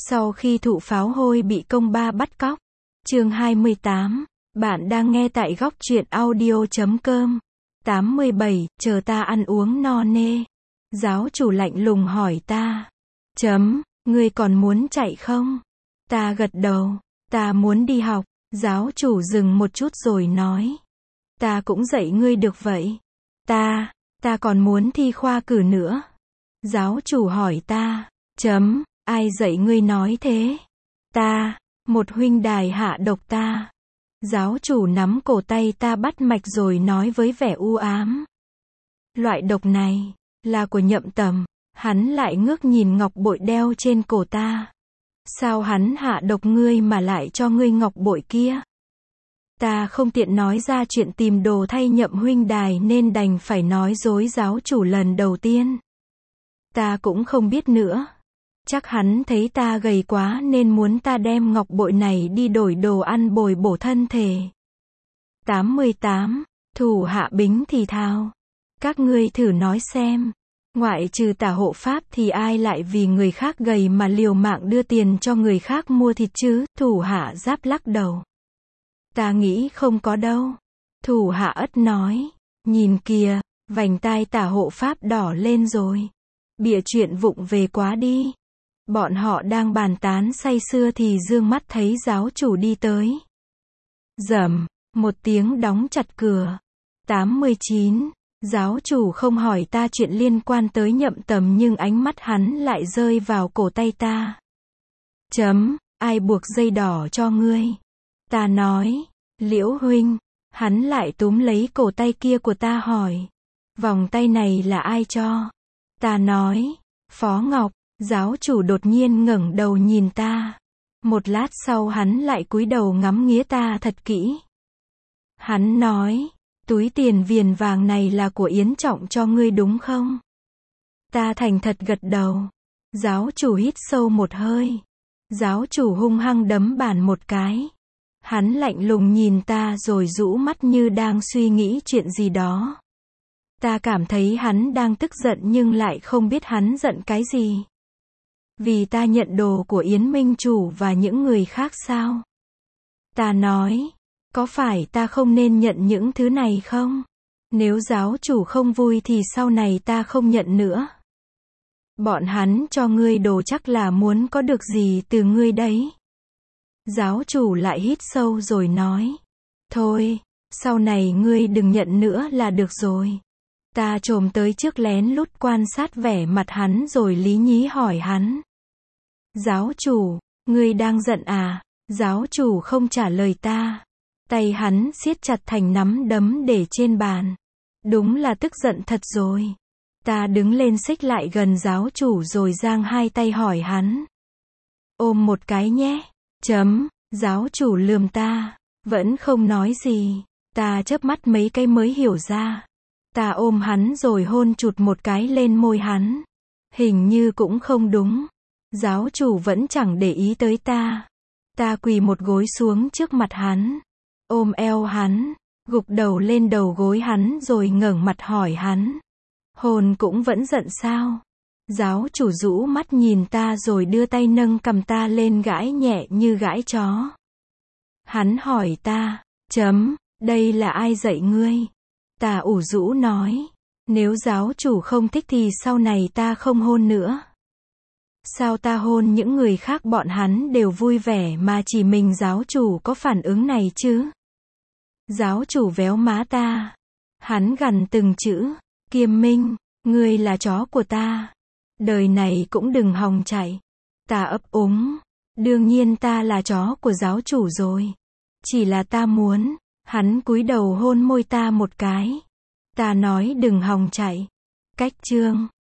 Sau khi thụ pháo hôi bị công ba bắt cóc. Chương 28. Bạn đang nghe tại góc truyện audio.com. 87. Chờ ta ăn uống no nê. Giáo chủ lạnh lùng hỏi ta. Ngươi còn muốn chạy không? Ta gật đầu. Ta muốn đi học. Giáo chủ dừng một chút rồi nói. Ta cũng dạy ngươi được vậy. Ta còn muốn thi khoa cử nữa. Giáo chủ hỏi ta. Ai dạy ngươi nói thế? Một huynh đài hạ độc ta. Giáo chủ nắm cổ tay ta bắt mạch rồi nói với vẻ u ám. Loại độc này, là của Nhậm Tầm. Hắn lại ngước nhìn ngọc bội đeo trên cổ ta. Sao hắn hạ độc ngươi mà lại cho ngươi ngọc bội kia? Ta không tiện nói ra chuyện tìm đồ thay Nhậm huynh đài nên đành phải nói dối giáo chủ lần đầu tiên. Ta cũng không biết nữa. Chắc hắn thấy ta gầy quá nên muốn ta đem ngọc bội này đi đổi đồ ăn bồi bổ thân thể. 88. Thủ hạ Bính thì thào. Các ngươi thử nói xem. Ngoại trừ Tả hộ pháp thì ai lại vì người khác gầy mà liều mạng đưa tiền cho người khác mua thịt chứ? Thủ hạ Giáp lắc đầu. Ta nghĩ không có đâu. Thủ hạ Ất nói. Nhìn kìa, vành tai Tả hộ pháp đỏ lên rồi. Bịa chuyện vụng về quá đi. Bọn họ đang bàn tán say sưa thì dương mắt thấy giáo chủ đi tới. Rầm, một tiếng đóng chặt cửa. 89. Giáo chủ không hỏi ta chuyện liên quan tới Nhậm Tầm nhưng ánh mắt hắn lại rơi vào cổ tay ta. Ai buộc dây đỏ cho ngươi? Ta nói. Liễu huynh. Hắn lại túm lấy cổ tay kia của ta hỏi. Vòng tay này là ai cho? Ta nói. Phó Ngọc. Giáo chủ đột nhiên ngẩng đầu nhìn ta. Một lát sau hắn lại cúi đầu ngắm nghía ta thật kỹ. Hắn nói, túi tiền viền vàng này là của Yến Trọng cho ngươi đúng không? Ta thành thật gật đầu. Giáo chủ hít sâu một hơi. Giáo chủ hung hăng đấm bàn một cái. Hắn lạnh lùng nhìn ta rồi rũ mắt như đang suy nghĩ chuyện gì đó. Ta cảm thấy hắn đang tức giận nhưng lại không biết hắn giận cái gì. Vì ta nhận đồ của Yến Minh Chủ và những người khác sao? Ta nói, có phải ta không nên nhận những thứ này không? Nếu giáo chủ không vui thì sau này ta không nhận nữa. Bọn hắn cho ngươi đồ chắc là muốn có được gì từ ngươi đấy. Giáo chủ lại hít sâu rồi nói. Thôi, sau này ngươi đừng nhận nữa là được rồi. Ta chồm tới trước lén lút quan sát vẻ mặt hắn rồi lý nhí hỏi hắn. Giáo chủ, ngươi đang giận à? Giáo chủ không trả lời ta. Tay hắn siết chặt thành nắm đấm để trên bàn. Đúng là tức giận thật rồi. Ta đứng lên xích lại gần giáo chủ rồi giang hai tay hỏi hắn. Ôm một cái nhé. Giáo chủ lườm ta. Vẫn không nói gì. Ta chớp mắt mấy cái mới hiểu ra. Ta ôm hắn rồi hôn chụt một cái lên môi hắn. Hình như cũng không đúng. Giáo chủ vẫn chẳng để ý tới ta. Ta quỳ một gối xuống trước mặt hắn. Ôm eo hắn. Gục đầu lên đầu gối hắn rồi ngẩng mặt hỏi hắn. Hồn cũng vẫn giận sao? Giáo chủ rũ mắt nhìn ta rồi đưa tay nâng cầm ta lên gãi nhẹ như gãi chó. Hắn hỏi ta. Đây là ai dạy ngươi? Ta ủ rũ nói. Nếu giáo chủ không thích thì sau này ta không hôn nữa. Sao ta hôn những người khác bọn hắn đều vui vẻ mà chỉ mình giáo chủ có phản ứng này chứ? Giáo chủ véo má ta. Hắn gằn từng chữ. Kiêm Minh, ngươi là chó của ta. Đời này cũng đừng hòng chạy. Ta ấp úng. Đương nhiên ta là chó của giáo chủ rồi. Chỉ là ta muốn. Hắn cúi đầu hôn môi ta một cái. Ta nói đừng hòng chạy. Cách chương